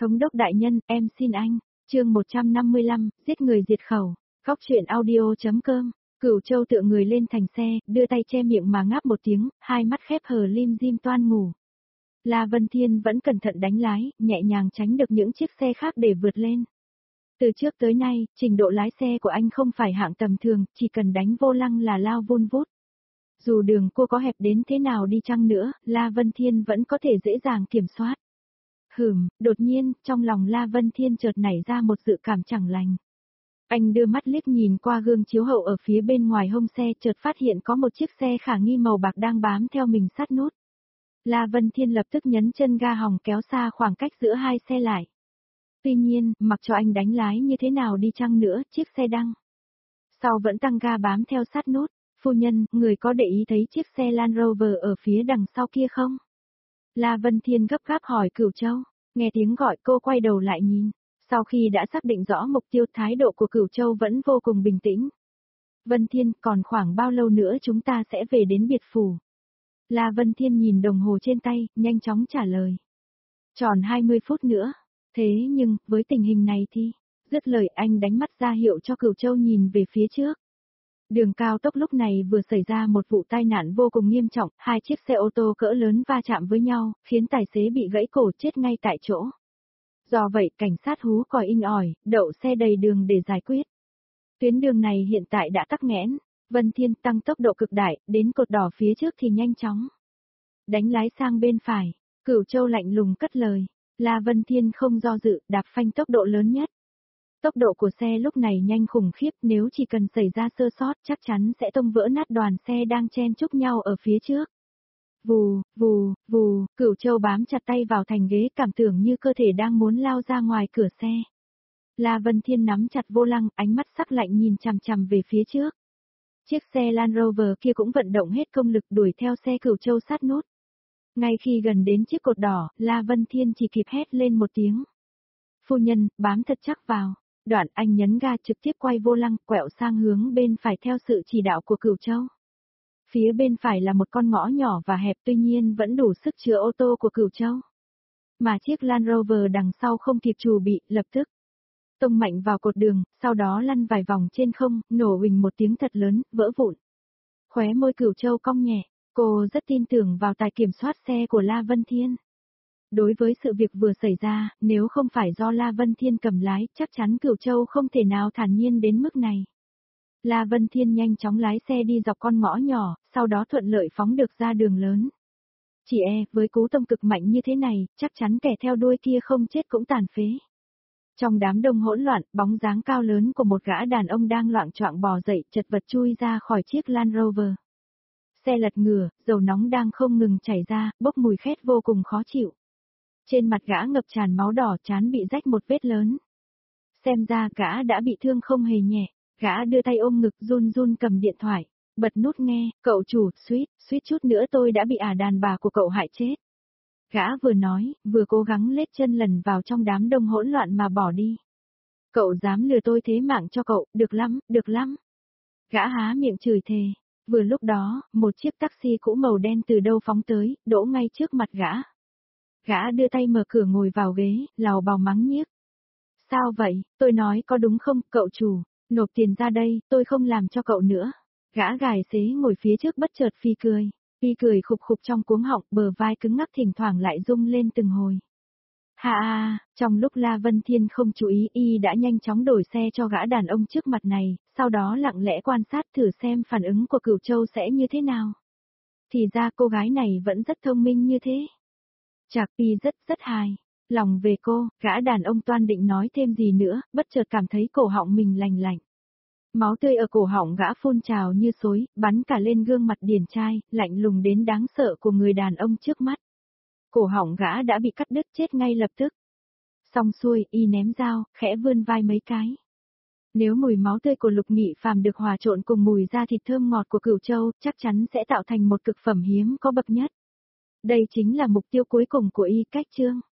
Thống đốc đại nhân, em xin anh. Chương 155, giết người diệt khẩu. Góc truyện audio.com. Cửu Châu tựa người lên thành xe, đưa tay che miệng mà ngáp một tiếng, hai mắt khép hờ lim dim toan ngủ. La Vân Thiên vẫn cẩn thận đánh lái, nhẹ nhàng tránh được những chiếc xe khác để vượt lên. Từ trước tới nay, trình độ lái xe của anh không phải hạng tầm thường, chỉ cần đánh vô lăng là lao vun vút. Dù đường cô có hẹp đến thế nào đi chăng nữa, La Vân Thiên vẫn có thể dễ dàng kiểm soát. Đột nhiên, trong lòng La Vân Thiên chợt nảy ra một dự cảm chẳng lành. Anh đưa mắt liếc nhìn qua gương chiếu hậu ở phía bên ngoài hông xe, chợt phát hiện có một chiếc xe khả nghi màu bạc đang bám theo mình sát nút. La Vân Thiên lập tức nhấn chân ga hòng kéo xa khoảng cách giữa hai xe lại. Tuy nhiên, mặc cho anh đánh lái như thế nào đi chăng nữa, chiếc xe đằng sau vẫn tăng ga bám theo sát nút. Phu nhân, người có để ý thấy chiếc xe Land Rover ở phía đằng sau kia không? La Vân Thiên gấp gáp hỏi Cửu Châu. Nghe tiếng gọi cô quay đầu lại nhìn. Sau khi đã xác định rõ mục tiêu, thái độ của Cửu Châu vẫn vô cùng bình tĩnh. Vân Thiên, còn khoảng bao lâu nữa chúng ta sẽ về đến biệt phủ? La Vân Thiên nhìn đồng hồ trên tay, nhanh chóng trả lời. Tròn 20 phút nữa. Thế nhưng, với tình hình này thì... Dứt lời anh đánh mắt ra hiệu cho Cửu Châu nhìn về phía trước. Đường cao tốc lúc này vừa xảy ra một vụ tai nạn vô cùng nghiêm trọng, hai chiếc xe ô tô cỡ lớn va chạm với nhau, khiến tài xế bị gãy cổ chết ngay tại chỗ. Do vậy, cảnh sát hú còi inh ỏi, đậu xe đầy đường để giải quyết. Tuyến đường này hiện tại đã tắc nghẽn, Vân Thiên tăng tốc độ cực đại, đến cột đỏ phía trước thì nhanh chóng đánh lái sang bên phải. Cửu Châu lạnh lùng cất lời. La Vân Thiên không do dự, đạp phanh tốc độ lớn nhất. Tốc độ của xe lúc này nhanh khủng khiếp, nếu chỉ cần xảy ra sơ sót chắc chắn sẽ tông vỡ nát đoàn xe đang chen chúc nhau ở phía trước. Vù, vù, vù, Cửu Châu bám chặt tay vào thành ghế, cảm tưởng như cơ thể đang muốn lao ra ngoài cửa xe. La Vân Thiên nắm chặt vô lăng, ánh mắt sắc lạnh nhìn chằm chằm về phía trước. Chiếc xe Land Rover kia cũng vận động hết công lực đuổi theo xe Cửu Châu sát nút. Ngay khi gần đến chiếc cột đỏ, La Vân Thiên chỉ kịp hét lên một tiếng. Phu nhân, bám thật chắc vào. Đoạn anh nhấn ga trực tiếp quay vô lăng, quẹo sang hướng bên phải theo sự chỉ đạo của Cửu Châu. Phía bên phải là một con ngõ nhỏ và hẹp, tuy nhiên vẫn đủ sức chứa ô tô của Cửu Châu. Mà chiếc Land Rover đằng sau không kịp chuẩn bị, lập tức tông mạnh vào cột đường, sau đó lăn vài vòng trên không, nổ huỳnh một tiếng thật lớn, vỡ vụn. Khóe môi Cửu Châu cong nhẹ, cô rất tin tưởng vào tài kiểm soát xe của La Vân Thiên. Đối với sự việc vừa xảy ra, nếu không phải do La Vân Thiên cầm lái, chắc chắn Cửu Châu không thể nào thản nhiên đến mức này. La Vân Thiên nhanh chóng lái xe đi dọc con ngõ nhỏ, sau đó thuận lợi phóng được ra đường lớn. Chỉ với cú tông cực mạnh như thế này, chắc chắn kẻ theo đuôi kia không chết cũng tàn phế. Trong đám đông hỗn loạn, bóng dáng cao lớn của một gã đàn ông đang loạng choạng bò dậy, chật vật chui ra khỏi chiếc Land Rover. Xe lật ngửa, dầu nóng đang không ngừng chảy ra, bốc mùi khét vô cùng khó chịu. Trên mặt gã ngập tràn máu đỏ, trán bị rách một vết lớn. Xem ra gã đã bị thương không hề nhẹ, gã đưa tay ôm ngực run run cầm điện thoại, bật nút nghe, cậu chủ, suýt chút nữa tôi đã bị đàn bà của cậu hại chết. Gã vừa nói, vừa cố gắng lết chân lần vào trong đám đông hỗn loạn mà bỏ đi. Cậu dám lừa tôi thế mạng cho cậu, được lắm, được lắm. Gã há miệng chửi thề. Vừa lúc đó, một chiếc taxi cũ màu đen từ đâu phóng tới, đỗ ngay trước mặt gã. Gã đưa tay mở cửa ngồi vào ghế, lào bào mắng nhiếc. Sao vậy, tôi nói có đúng không, cậu chủ, nộp tiền ra đây, tôi không làm cho cậu nữa. Gã gài xế ngồi phía trước bất chợt phì cười khục khục trong cuống họng, bờ vai cứng ngắc thỉnh thoảng lại rung lên từng hồi. Trong lúc La Vân Thiên không chú ý, y đã nhanh chóng đổi xe cho gã đàn ông trước mặt này, sau đó lặng lẽ quan sát thử xem phản ứng của Cửu Châu sẽ như thế nào. Thì ra cô gái này vẫn rất thông minh như thế. Chạc y rất hài lòng về cô, gã đàn ông toan định nói thêm gì nữa, bất chợt cảm thấy cổ họng mình lành lạnh. Máu tươi ở cổ họng gã phun trào như xối, bắn cả lên gương mặt điển trai, lạnh lùng đến đáng sợ của người đàn ông trước mắt. Cổ họng gã đã bị cắt đứt chết ngay lập tức. Xong xuôi, y ném dao, khẽ vươn vai mấy cái. Nếu mùi máu tươi của Lục Nghị Phàm được hòa trộn cùng mùi da thịt thơm ngọt của Cửu Châu, chắc chắn sẽ tạo thành một cực phẩm hiếm có bậc nhất. Đây chính là mục tiêu cuối cùng của y, cách chương.